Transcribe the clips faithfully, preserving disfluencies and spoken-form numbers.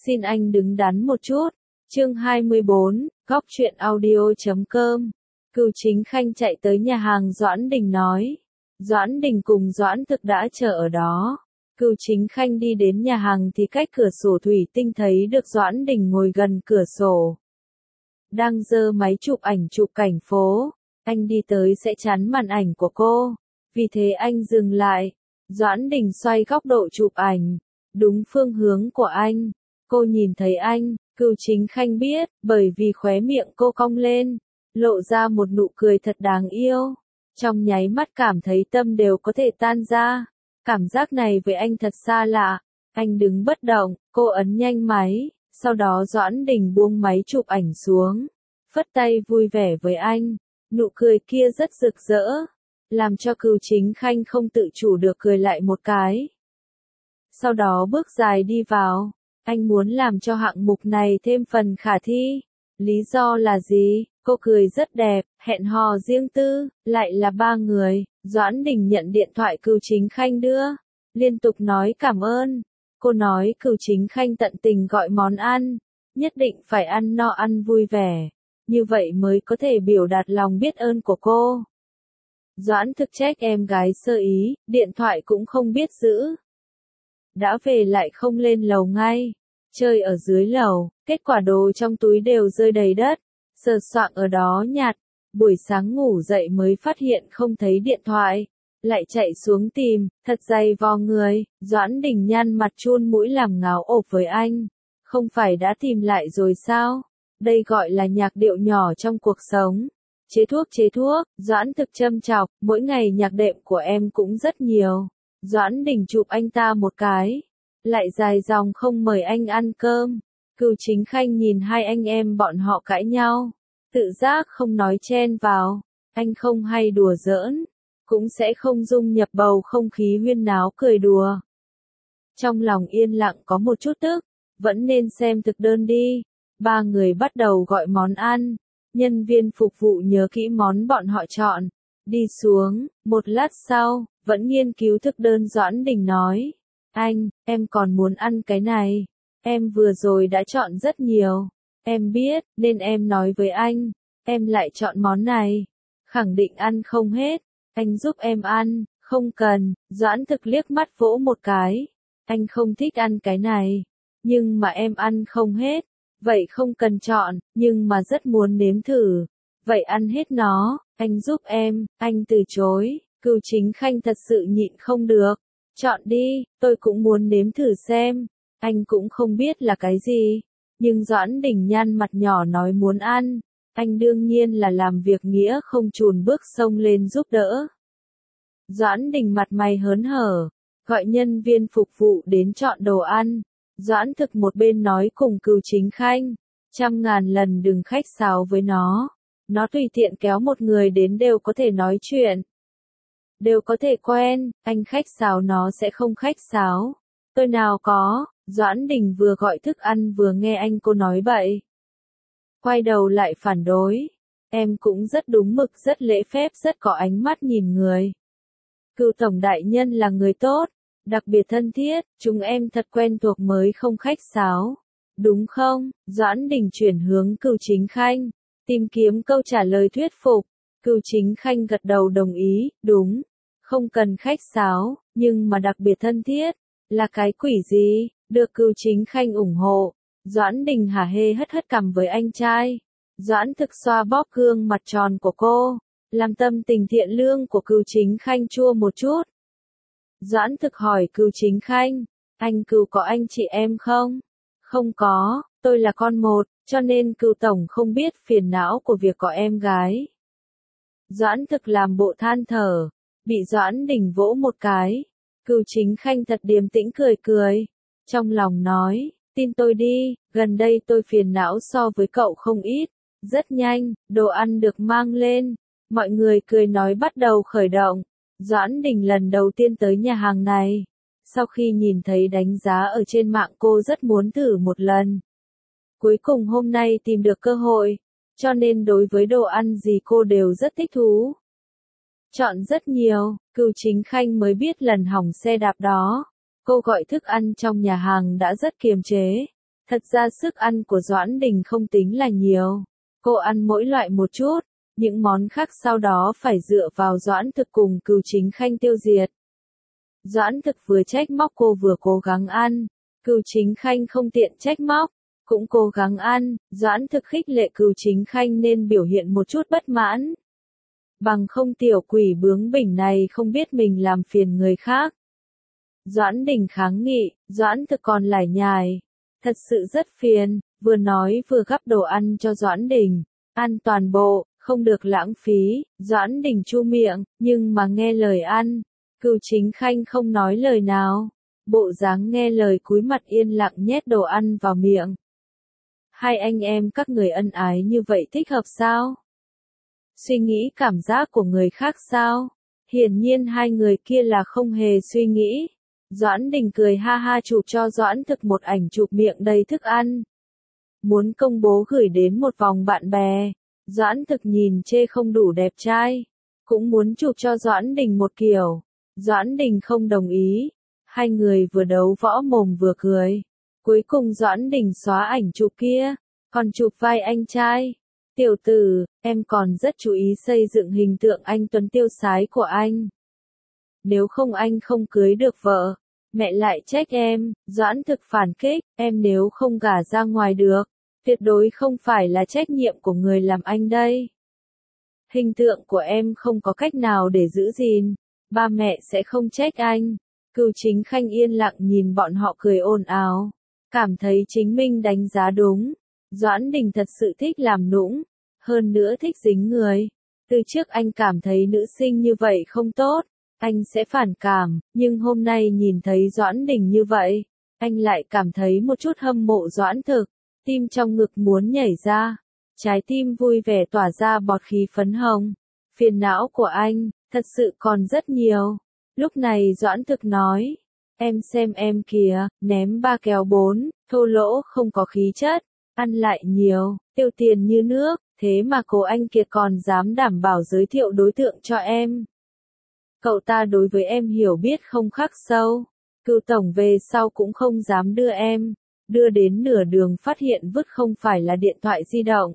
Xin anh đứng đắn một chút. Chương hai mươi bốn, góc truyện audio.com. Cừu Chính Khanh chạy tới nhà hàng Doãn Đình nói. Doãn Đình cùng Doãn Thực đã chờ ở đó. Cừu Chính Khanh đi đến nhà hàng thì cách cửa sổ thủy tinh thấy được Doãn Đình ngồi gần cửa sổ. Đang giơ máy chụp ảnh chụp cảnh phố. Anh đi tới sẽ chắn màn ảnh của cô. Vì thế anh dừng lại. Doãn Đình xoay góc độ chụp ảnh. Đúng phương hướng của anh. Cô nhìn thấy anh. Cừu Chính Khanh biết, bởi vì khóe miệng cô cong lên, lộ ra một nụ cười thật đáng yêu. Trong nháy mắt cảm thấy tâm đều có thể tan ra. Cảm giác này với anh thật xa lạ. Anh đứng bất động, cô ấn nhanh máy, sau đó Doãn Đình buông máy chụp ảnh xuống, phất tay vui vẻ với anh. Nụ cười kia rất rực rỡ, làm cho Cừu Chính Khanh không tự chủ được cười lại một cái. Sau đó bước dài đi vào. Anh muốn làm cho hạng mục này thêm phần khả thi. Lý do là gì? Cô cười rất đẹp, hẹn hò riêng tư, lại là ba người. Doãn Đình nhận điện thoại Cừu Chính Khanh đưa, liên tục nói cảm ơn. Cô nói Cừu Chính Khanh tận tình gọi món ăn, nhất định phải ăn no ăn vui vẻ, như vậy mới có thể biểu đạt lòng biết ơn của cô. Doãn Thực trách em gái sơ ý, điện thoại cũng không biết giữ. Đã về lại không lên lầu ngay, chơi ở dưới lầu, kết quả đồ trong túi đều rơi đầy đất, sờ soạng ở đó nhặt, buổi sáng ngủ dậy mới phát hiện không thấy điện thoại, lại chạy xuống tìm, thật dày vò người. Doãn Đình nhăn mặt chun mũi làm ngáo ộp với anh, không phải đã tìm lại rồi sao, đây gọi là nhạc điệu nhỏ trong cuộc sống. Chế thuốc chế thuốc, Doãn Thực châm chọc, mỗi ngày nhạc đệm của em cũng rất nhiều. Doãn Đình chụp anh ta một cái, lại dài dòng không mời anh ăn cơm. Cừu Chính Khanh nhìn hai anh em bọn họ cãi nhau, tự giác không nói chen vào. Anh không hay đùa giỡn, cũng sẽ không dung nhập bầu không khí huyên náo cười đùa. Trong lòng yên lặng có một chút tức, vẫn nên xem thực đơn đi. Ba người bắt đầu gọi món ăn, nhân viên phục vụ nhớ kỹ món bọn họ chọn. Đi xuống, một lát sau, vẫn nghiên cứu thực đơn. Doãn Đình nói, anh, em còn muốn ăn cái này, em vừa rồi đã chọn rất nhiều, em biết, nên em nói với anh, em lại chọn món này, khẳng định ăn không hết, anh giúp em ăn, không cần. Doãn Thực liếc mắt vỗ một cái, anh không thích ăn cái này, nhưng mà em ăn không hết, vậy không cần chọn, nhưng mà rất muốn nếm thử, vậy ăn hết nó, anh giúp em. Anh từ chối. Cừu Chính Khanh thật sự nhịn không được, chọn đi, tôi cũng muốn nếm thử xem. Anh cũng không biết là cái gì, nhưng Doãn Đình nhăn mặt nhỏ nói muốn ăn, anh đương nhiên là làm việc nghĩa không chùn bước xông lên giúp đỡ. Doãn Đình mặt mày hớn hở, gọi nhân viên phục vụ đến chọn đồ ăn. Doãn Thực một bên nói cùng Cừu Chính Khanh, trăm ngàn lần đừng khách sáo với nó, nó tùy tiện kéo một người đến đều có thể nói chuyện, đều có thể quen, anh khách sáo nó sẽ không khách sáo. Tôi nào có. Doãn Đình vừa gọi thức ăn vừa nghe anh cô nói bậy, quay đầu lại phản đối, em cũng rất đúng mực, rất lễ phép, rất có ánh mắt nhìn người. Cừu tổng đại nhân là người tốt, đặc biệt thân thiết, chúng em thật quen thuộc mới không khách sáo, đúng không? Doãn Đình chuyển hướng Cừu Chính Khanh, tìm kiếm câu trả lời thuyết phục. Cừu Chính Khanh gật đầu đồng ý, đúng, không cần khách sáo, nhưng mà đặc biệt thân thiết, là cái quỷ gì? Được Cừu Chính Khanh ủng hộ, Doãn Đình hả hê hất hất cằm với anh trai. Doãn Thực xoa bóp gương mặt tròn của cô, làm tâm tình thiện lương của Cừu Chính Khanh chua một chút. Doãn Thực hỏi Cừu Chính Khanh, anh Cừu có anh chị em không? Không có, tôi là con một, cho nên Cừu tổng không biết phiền não của việc có em gái. Doãn Thực làm bộ than thở, bị Doãn Đình vỗ một cái. Cừu Chính Khanh thật điềm tĩnh cười cười, trong lòng nói, tin tôi đi, gần đây tôi phiền não so với cậu không ít. Rất nhanh, đồ ăn được mang lên, mọi người cười nói bắt đầu khởi động. Doãn Đình lần đầu tiên tới nhà hàng này, sau khi nhìn thấy đánh giá ở trên mạng cô rất muốn thử một lần. Cuối cùng hôm nay tìm được cơ hội, cho nên đối với đồ ăn gì cô đều rất thích thú. Chọn rất nhiều, Cừu Chính Khanh mới biết lần hỏng xe đạp đó, cô gọi thức ăn trong nhà hàng đã rất kiềm chế, Thật ra sức ăn của Doãn Đình không tính là nhiều. Cô ăn mỗi loại một chút, những món khác sau đó phải dựa vào Doãn Thực cùng Cửu Chính Khanh tiêu diệt. Doãn Thực vừa trách móc cô vừa cố gắng ăn, Cửu Chính Khanh không tiện trách móc, cũng cố gắng ăn, Doãn Thực khích lệ Cửu Chính Khanh nên biểu hiện một chút bất mãn. Bằng không tiểu quỷ bướng bỉnh này không biết mình làm phiền người khác. Doãn Đình kháng nghị, Doãn Thực còn lải nhải. Thật sự rất phiền, vừa nói vừa gắp đồ ăn cho Doãn Đình. Ăn toàn bộ, không được lãng phí, Doãn Đình chu miệng, nhưng mà nghe lời ăn. Cửu Chính Khanh không nói lời nào. Bộ dáng nghe lời cúi mặt yên lặng nhét đồ ăn vào miệng. Hai anh em các người ân ái như vậy thích hợp sao? Suy nghĩ cảm giác của người khác sao? Hiển nhiên hai người kia là không hề suy nghĩ. Doãn Đình cười ha ha chụp cho Doãn Thực một ảnh chụp miệng đầy thức ăn. Muốn công bố gửi đến một vòng bạn bè. Doãn Thực nhìn chê không đủ đẹp trai. Cũng muốn chụp cho Doãn Đình một kiểu. Doãn Đình không đồng ý. Hai người vừa đấu võ mồm vừa cười. Cuối cùng Doãn Đình xóa ảnh chụp kia. Còn chụp vai anh trai. Tiểu tử, em còn rất chú ý xây dựng hình tượng anh tuấn tiêu sái của anh. Nếu không anh không cưới được vợ. Mẹ lại trách em, Doãn Thực phản kích, em nếu không gả ra ngoài được, tuyệt đối không phải là trách nhiệm của người làm anh đây. Hình tượng của em không có cách nào để giữ gìn, ba mẹ sẽ không trách anh. Cửu Chính Khanh yên lặng nhìn bọn họ cười ồn ào, cảm thấy chính mình đánh giá đúng. Doãn Đình thật sự thích làm nũng, hơn nữa thích dính người. Từ trước anh cảm thấy nữ sinh như vậy không tốt. Anh sẽ phản cảm, nhưng hôm nay nhìn thấy Doãn Đình như vậy, anh lại cảm thấy một chút hâm mộ Doãn Thực, tim trong ngực muốn nhảy ra, trái tim vui vẻ tỏa ra bọt khí phấn hồng. Phiền não của anh, thật sự còn rất nhiều. Lúc này Doãn Thực nói, em xem em kìa, ném ba kéo bốn, thô lỗ không có khí chất, ăn lại nhiều, tiêu tiền như nước, thế mà cô anh kia còn dám đảm bảo giới thiệu đối tượng cho em. Cậu ta đối với em hiểu biết không khắc sâu. Cựu tổng về sau cũng không dám đưa em. Đưa đến nửa đường phát hiện vứt không phải là điện thoại di động.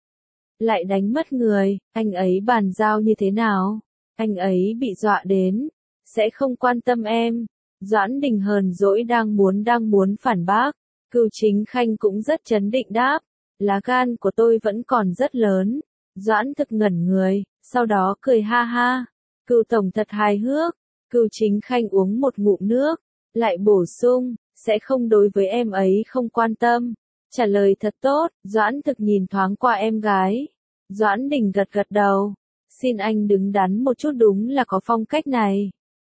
Lại đánh mất người, anh ấy bàn giao như thế nào? Anh ấy bị dọa đến. Sẽ không quan tâm em. Doãn Đình hờn dỗi đang muốn đang muốn phản bác. Cửu Chính Khanh cũng rất trấn định đáp. Lá gan của tôi vẫn còn rất lớn. Doãn Thực ngẩn người, sau đó cười ha ha. Cửu tổng thật hài hước. Cửu Chính Khanh uống một ngụm nước, lại bổ sung, sẽ không đối với em ấy không quan tâm. Trả lời thật tốt, Doãn Thực nhìn thoáng qua em gái. Doãn Đình gật gật đầu. Xin anh đứng đắn một chút, đúng là có phong cách này.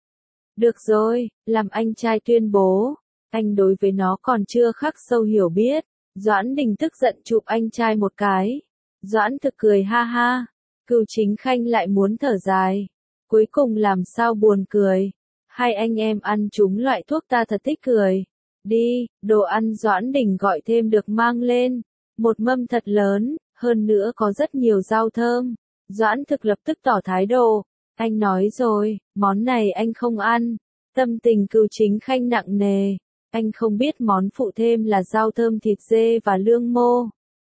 Được rồi, làm anh trai tuyên bố. Anh đối với nó còn chưa khắc sâu hiểu biết. Doãn Đình tức giận chụp anh trai một cái. Doãn Thực cười ha ha. Cửu Chính Khanh lại muốn thở dài. Cuối cùng làm sao buồn cười. Hai anh em ăn trúng loại thuốc ta thật thích cười. Đi, đồ ăn Doãn Đình gọi thêm được mang lên. Một mâm thật lớn, hơn nữa có rất nhiều rau thơm. Doãn Thực lập tức tỏ thái độ. Anh nói rồi, món này anh không ăn. Tâm tình Cửu Chính Khanh nặng nề. Anh không biết món phụ thêm là rau thơm thịt dê và lương mô.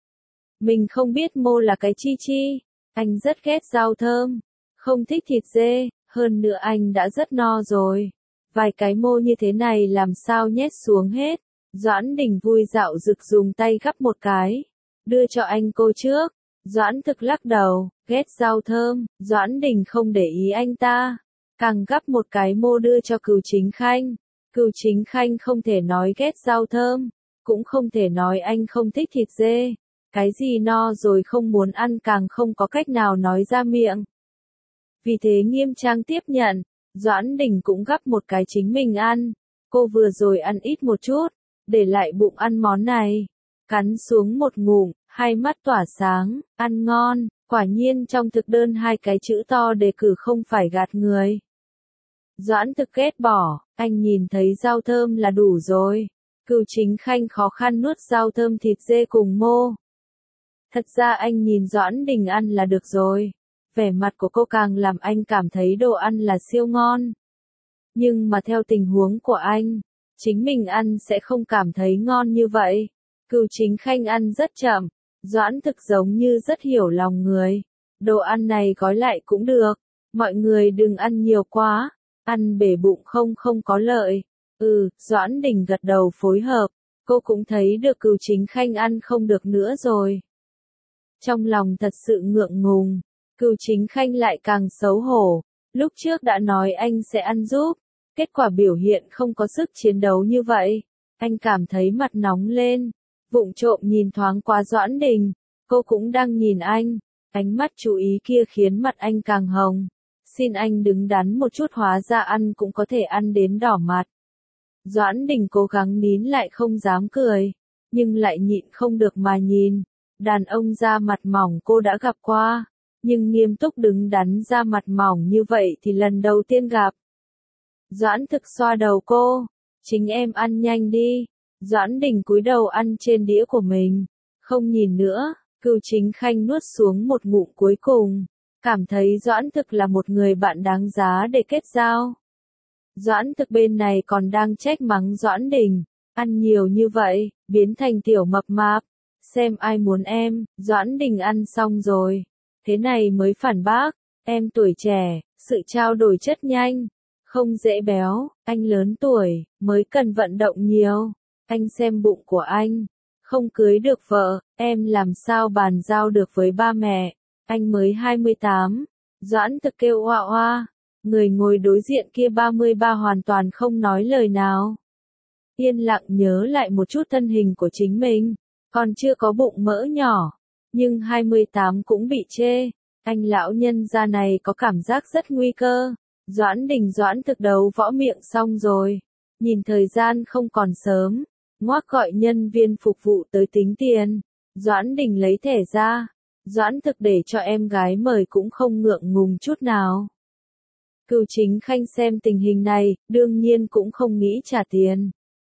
Mình không biết mô là cái chi chi. Anh rất ghét rau thơm. Không thích thịt dê, hơn nữa anh đã rất no rồi. Vài cái mô như thế này làm sao nhét xuống hết. Doãn Đình vui dạo rực dùng tay gắp một cái. Đưa cho anh cô trước. Doãn Thực lắc đầu, ghét rau thơm. Doãn Đình không để ý anh ta. Càng gắp một cái mô đưa cho Cửu Chính Khanh. Cửu Chính Khanh không thể nói ghét rau thơm. Cũng không thể nói anh không thích thịt dê. Cái gì no rồi không muốn ăn càng không có cách nào nói ra miệng. Vì thế nghiêm trang tiếp nhận, Doãn Đình cũng gắp một cái chính mình ăn. Cô vừa rồi ăn ít một chút, để lại bụng ăn món này. Cắn xuống một ngụm, hai mắt tỏa sáng, ăn ngon, quả nhiên trong thực đơn hai cái chữ to đề cử không phải gạt người. Doãn Thực ghét bỏ, anh nhìn thấy rau thơm là đủ rồi. Cửu Chính Khanh khó khăn nuốt rau thơm thịt dê cùng mô. Thật ra anh nhìn Doãn Đình ăn là được rồi. Vẻ mặt của cô càng làm anh cảm thấy đồ ăn là siêu ngon. Nhưng mà theo tình huống của anh, chính mình ăn sẽ không cảm thấy ngon như vậy. Cửu Chính Khanh ăn rất chậm, Doãn Thực giống như rất hiểu lòng người. Đồ ăn này gói lại cũng được, mọi người đừng ăn nhiều quá, ăn bể bụng không không có lợi. Ừ, Doãn Đình gật đầu phối hợp, cô cũng thấy được Cửu Chính Khanh ăn không được nữa rồi. Trong lòng thật sự ngượng ngùng, Cửu Chính Khanh lại càng xấu hổ, lúc trước đã nói anh sẽ ăn giúp, kết quả biểu hiện không có sức chiến đấu như vậy. Anh cảm thấy mặt nóng lên, vụng trộm nhìn thoáng qua Doãn Đình, cô cũng đang nhìn anh, ánh mắt chú ý kia khiến mặt anh càng hồng. Xin anh đứng đắn một chút, hóa ra ăn cũng có thể ăn đến đỏ mặt. Doãn Đình cố gắng nín lại không dám cười, nhưng lại nhịn không được mà nhìn. Đàn ông da mặt mỏng cô đã gặp qua, nhưng nghiêm túc đứng đắn da mặt mỏng như vậy thì lần đầu tiên gặp. Doãn Thực xoa đầu cô, chính em ăn nhanh đi. Doãn Đình cúi đầu ăn trên đĩa của mình, không nhìn nữa. Cửu Chính Khanh nuốt xuống một ngụm cuối cùng, cảm thấy Doãn Thực là một người bạn đáng giá để kết giao. Doãn Thực bên này còn đang trách mắng Doãn Đình, ăn nhiều như vậy, biến thành tiểu mập mạp, xem ai muốn em. Doãn Đình ăn xong rồi, thế này mới phản bác, em tuổi trẻ, sự trao đổi chất nhanh, không dễ béo, anh lớn tuổi, mới cần vận động nhiều, anh xem bụng của anh, không cưới được vợ, em làm sao bàn giao được với ba mẹ, anh mới hai mươi tám, Doãn Thực kêu oa oa, người ngồi đối diện kia ba mươi ba hoàn toàn không nói lời nào. Yên lặng nhớ lại một chút thân hình của chính mình, còn chưa có bụng mỡ nhỏ, nhưng hai mươi tám cũng bị chê, anh lão nhân gia này có cảm giác rất nguy cơ. Doãn Đình Doãn Thực đấu võ miệng xong rồi, nhìn thời gian không còn sớm, ngoác gọi nhân viên phục vụ tới tính tiền. Doãn Đình lấy thẻ ra, Doãn Thực để cho em gái mời cũng không ngượng ngùng chút nào. Cửu Chính Khanh xem tình hình này, đương nhiên cũng không nghĩ trả tiền.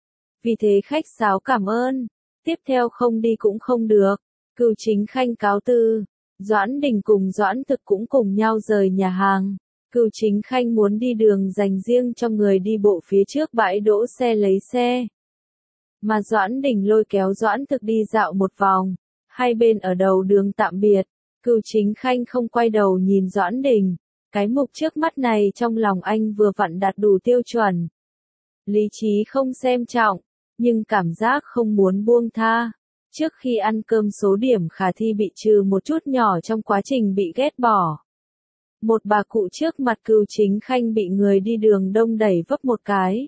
Vì thế khách sáo cảm ơn, tiếp theo không đi cũng không được. Cửu Chính Khanh cáo từ, Doãn Đình cùng Doãn Thực cũng cùng nhau rời nhà hàng. Cửu Chính Khanh muốn đi đường dành riêng cho người đi bộ phía trước bãi đỗ xe lấy xe. Mà Doãn Đình lôi kéo Doãn Thực đi dạo một vòng, hai bên ở đầu đường tạm biệt. Cửu Chính Khanh không quay đầu nhìn Doãn Đình, cái mục trước mắt này trong lòng anh vừa vặn đạt đủ tiêu chuẩn. Lý trí không xem trọng, nhưng cảm giác không muốn buông tha. Trước khi ăn cơm số điểm khả thi bị trừ một chút nhỏ trong quá trình bị ghét bỏ. Một bà cụ trước mặt Cửu Chính Khanh bị người đi đường đông đẩy vấp một cái.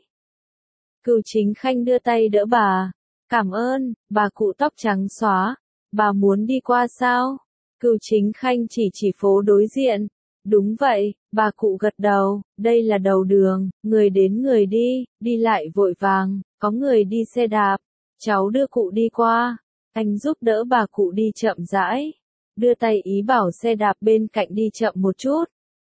Cửu Chính Khanh đưa tay đỡ bà. Cảm ơn, bà cụ tóc trắng xóa. Bà muốn đi qua sao? Cửu Chính Khanh chỉ chỉ phố đối diện. Đúng vậy, bà cụ gật đầu, đây là đầu đường, người đến người đi, đi lại vội vàng, có người đi xe đạp. Cháu đưa cụ đi qua. Anh giúp đỡ bà cụ đi chậm rãi. Đưa tay ý bảo xe đạp bên cạnh đi chậm một chút.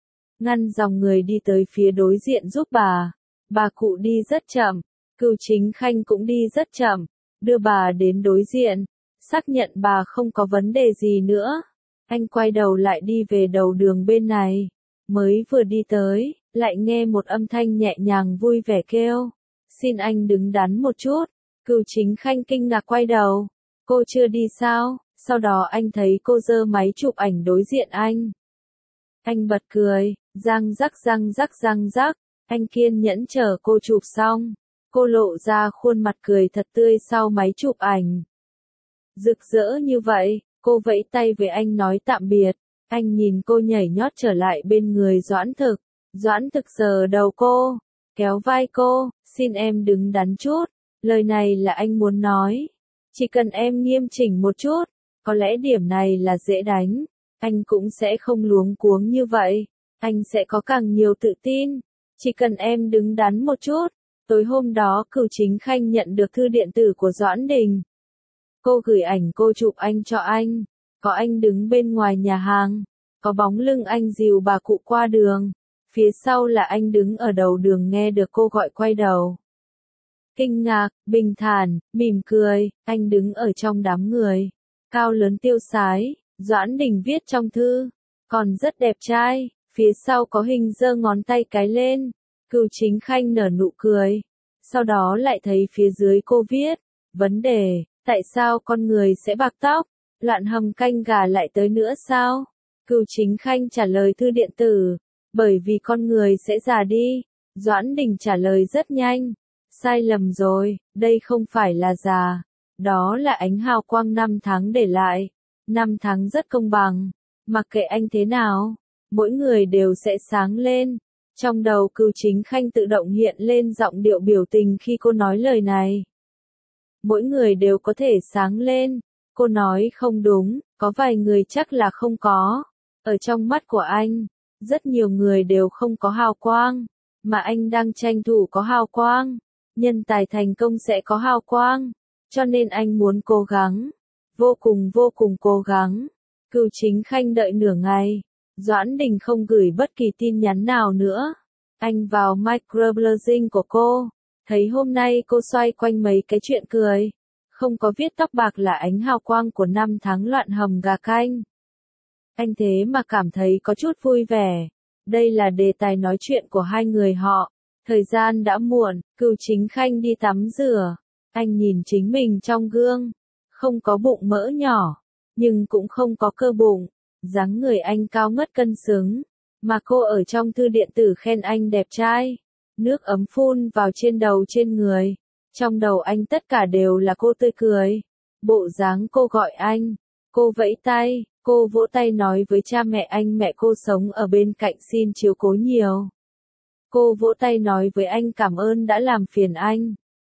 Ngăn dòng người đi tới phía đối diện giúp bà. Bà cụ đi rất chậm. Cửu Chính Khanh cũng đi rất chậm. Đưa bà đến đối diện. Xác nhận bà không có vấn đề gì nữa. Anh quay đầu lại đi về đầu đường bên này. Mới vừa đi tới, lại nghe một âm thanh nhẹ nhàng vui vẻ kêu. Xin anh đứng đắn một chút. Cửu Chính Khanh kinh ngạc quay đầu. Cô chưa đi sao? Sau đó anh thấy cô giơ máy chụp ảnh đối diện anh. Anh bật cười, răng rắc răng rắc răng rắc. Anh kiên nhẫn chờ cô chụp xong. Cô lộ ra khuôn mặt cười thật tươi sau máy chụp ảnh. Rực rỡ như vậy, cô vẫy tay với anh nói tạm biệt. Anh nhìn cô nhảy nhót trở lại bên người Doãn Thực. Doãn Thực sờ đầu cô, kéo vai cô, xin em đứng đắn chút. Lời này là anh muốn nói. Chỉ cần em nghiêm chỉnh một chút, có lẽ điểm này là dễ đánh. Anh cũng sẽ không luống cuống như vậy. Anh sẽ có càng nhiều tự tin. Chỉ cần em đứng đắn một chút. Tối hôm đó Cửu Chính Khanh nhận được thư điện tử của Doãn Đình. Cô gửi ảnh cô chụp anh cho anh. Có anh đứng bên ngoài nhà hàng. Có bóng lưng anh dìu bà cụ qua đường. Phía sau là anh đứng ở đầu đường nghe được cô gọi quay đầu. Kinh ngạc, bình thản, mỉm cười, anh đứng ở trong đám người. Cao lớn tiêu sái, Doãn Đình viết trong thư. Còn rất đẹp trai, phía sau có hình giơ ngón tay cái lên. Cửu Chính Khanh nở nụ cười. Sau đó lại thấy phía dưới cô viết. Vấn đề, Tại sao con người sẽ bạc tóc? Loạn hầm canh gà lại tới nữa sao? Cửu Chính Khanh trả lời thư điện tử. Bởi vì con người sẽ già đi. Doãn Đình trả lời rất nhanh. Sai lầm rồi, đây không phải là già. Đó là ánh hào quang năm tháng để lại. Năm tháng rất công bằng. Mặc kệ anh thế nào, mỗi người đều sẽ sáng lên. Trong đầu Cửu Chính Khanh tự động hiện lên giọng điệu biểu tình khi cô nói lời này. Mỗi người đều có thể sáng lên. Cô nói không đúng, có vài người chắc là không có. Ở trong mắt của anh, rất nhiều người đều không có hào quang, mà anh đang tranh thủ có hào quang. Nhân tài thành công sẽ có hào quang, cho nên anh muốn cố gắng, vô cùng vô cùng cố gắng. Cửu Chính Khanh đợi nửa ngày, Doãn Đình không gửi bất kỳ tin nhắn nào nữa. Anh vào microblogging của cô, thấy hôm nay cô xoay quanh mấy cái chuyện cười. Không có viết tóc bạc là ánh hào quang của năm tháng loạn hầm gà canh. Anh thế mà cảm thấy có chút vui vẻ. Đây là đề tài nói chuyện của hai người họ. Thời gian đã muộn, Cửu Chính Khanh đi tắm rửa. Anh nhìn chính mình trong gương. Không có bụng mỡ nhỏ, nhưng cũng không có cơ bụng. Dáng người anh cao ngất cân xứng. Mà cô ở trong thư điện tử khen anh đẹp trai. Nước ấm phun vào trên đầu trên người. Trong đầu anh tất cả đều là cô tươi cười. Bộ dáng cô gọi anh. Cô vẫy tay, cô vỗ tay nói với cha mẹ anh mẹ cô sống ở bên cạnh xin chiếu cố nhiều. Cô vỗ tay nói với anh cảm ơn đã làm phiền anh.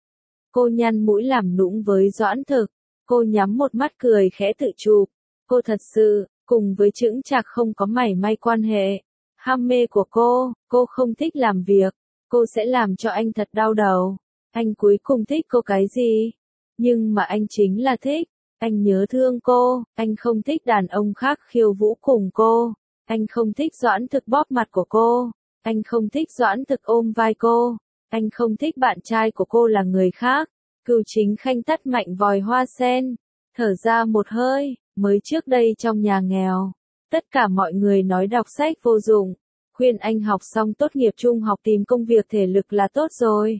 Cô nhăn mũi làm nũng với Doãn Thực. Cô nhắm một mắt cười khẽ tự chụp. Cô thật sự, cùng với chững chạc không có mảy may quan hệ. Ham mê của cô, cô không thích làm việc. Cô sẽ làm cho anh thật đau đầu. Anh cuối cùng thích cô cái gì? Nhưng mà anh chính là thích. Anh nhớ thương cô, anh không thích đàn ông khác khiêu vũ cùng cô. Anh không thích Doãn Thực bóp mặt của cô. Anh không thích Doãn Thực ôm vai cô. Anh không thích bạn trai của cô là người khác. Cửu Chính Khanh tắt mạnh vòi hoa sen. Thở ra một hơi, mới trước đây trong nhà nghèo. Tất cả mọi người nói đọc sách vô dụng. Khuyên anh học xong tốt nghiệp trung học tìm công việc thể lực là tốt rồi.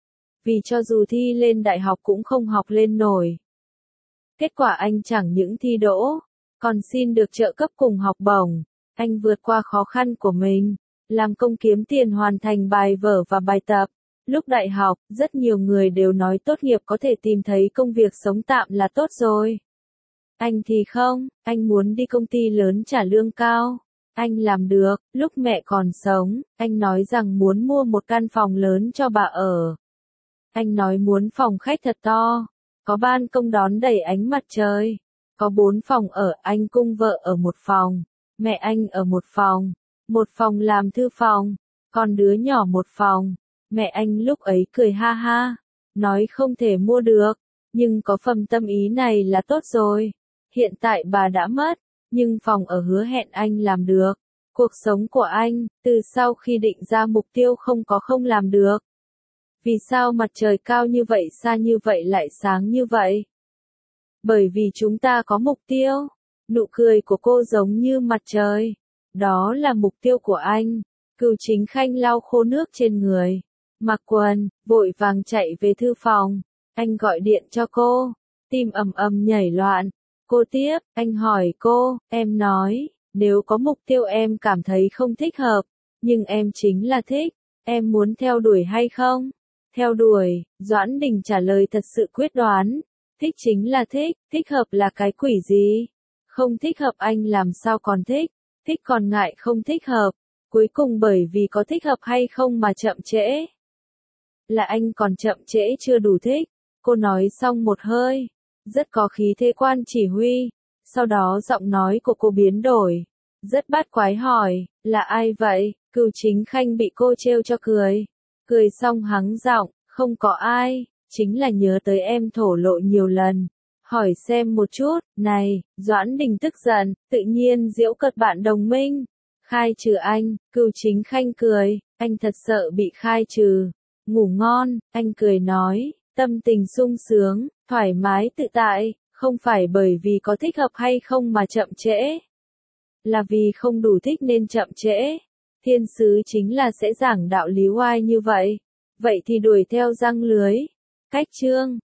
Vì cho dù thi lên đại học cũng không học lên nổi. Kết quả anh chẳng những thi đỗ, còn xin được trợ cấp cùng học bổng. Anh vượt qua khó khăn của mình, làm công kiếm tiền hoàn thành bài vở và bài tập. Lúc đại học, rất nhiều người đều nói tốt nghiệp có thể tìm thấy công việc sống tạm là tốt rồi. Anh thì không, anh muốn đi công ty lớn trả lương cao. Anh làm được, lúc mẹ còn sống, anh nói rằng muốn mua một căn phòng lớn cho bà ở. Anh nói muốn phòng khách thật to, có ban công đón đầy ánh mặt trời, có bốn phòng ở, anh cùng vợ ở một phòng, mẹ anh ở một phòng, một phòng làm thư phòng, còn đứa nhỏ một phòng. Mẹ anh lúc ấy cười ha ha, nói không thể mua được, nhưng có phần tâm ý này là tốt rồi. Hiện tại bà đã mất, nhưng phòng ở hứa hẹn anh làm được. Cuộc sống của anh, từ sau khi định ra mục tiêu không có không làm được. Vì sao mặt trời cao như vậy xa như vậy lại sáng như vậy? Bởi vì chúng ta có mục tiêu. Nụ cười của cô giống như mặt trời. Đó là mục tiêu của anh. Cửu Chính Khanh lau khô nước trên người. Mặc quần, vội vàng chạy về thư phòng. Anh gọi điện cho cô. Tim ầm ầm nhảy loạn. Cô tiếp, anh hỏi cô, em nói, nếu có mục tiêu em cảm thấy không thích hợp, nhưng em chính là thích, em muốn theo đuổi hay không? Theo đuổi, Doãn Đình trả lời thật sự quyết đoán. Thích chính là thích, thích hợp là cái quỷ gì? Không thích hợp anh làm sao còn thích, thích còn ngại không thích hợp. Cuối cùng bởi vì có thích hợp hay không mà chậm trễ. Là anh còn chậm trễ chưa đủ thích. Cô nói xong một hơi. Rất có khí thế quan chỉ huy. Sau đó giọng nói của cô biến đổi. Rất bát quái hỏi, là ai vậy? Cửu Chính Khanh bị cô trêu cho cười. Cười xong hắng giọng, không có ai, chính là nhớ tới em thổ lộ nhiều lần. Hỏi xem một chút, này, Doãn Đình tức giận, tự nhiên giễu cợt bạn đồng minh. Khai trừ anh, Cửu Chính Khanh cười, anh thật sợ bị khai trừ. Ngủ ngon, anh cười nói, tâm tình sung sướng, thoải mái tự tại, không phải bởi vì có thích hợp hay không mà chậm trễ. Là vì không đủ thích nên chậm trễ. Thiên sứ chính là sẽ giảng đạo lý oai như vậy. Vậy thì đuổi theo răng lưới. Cách chương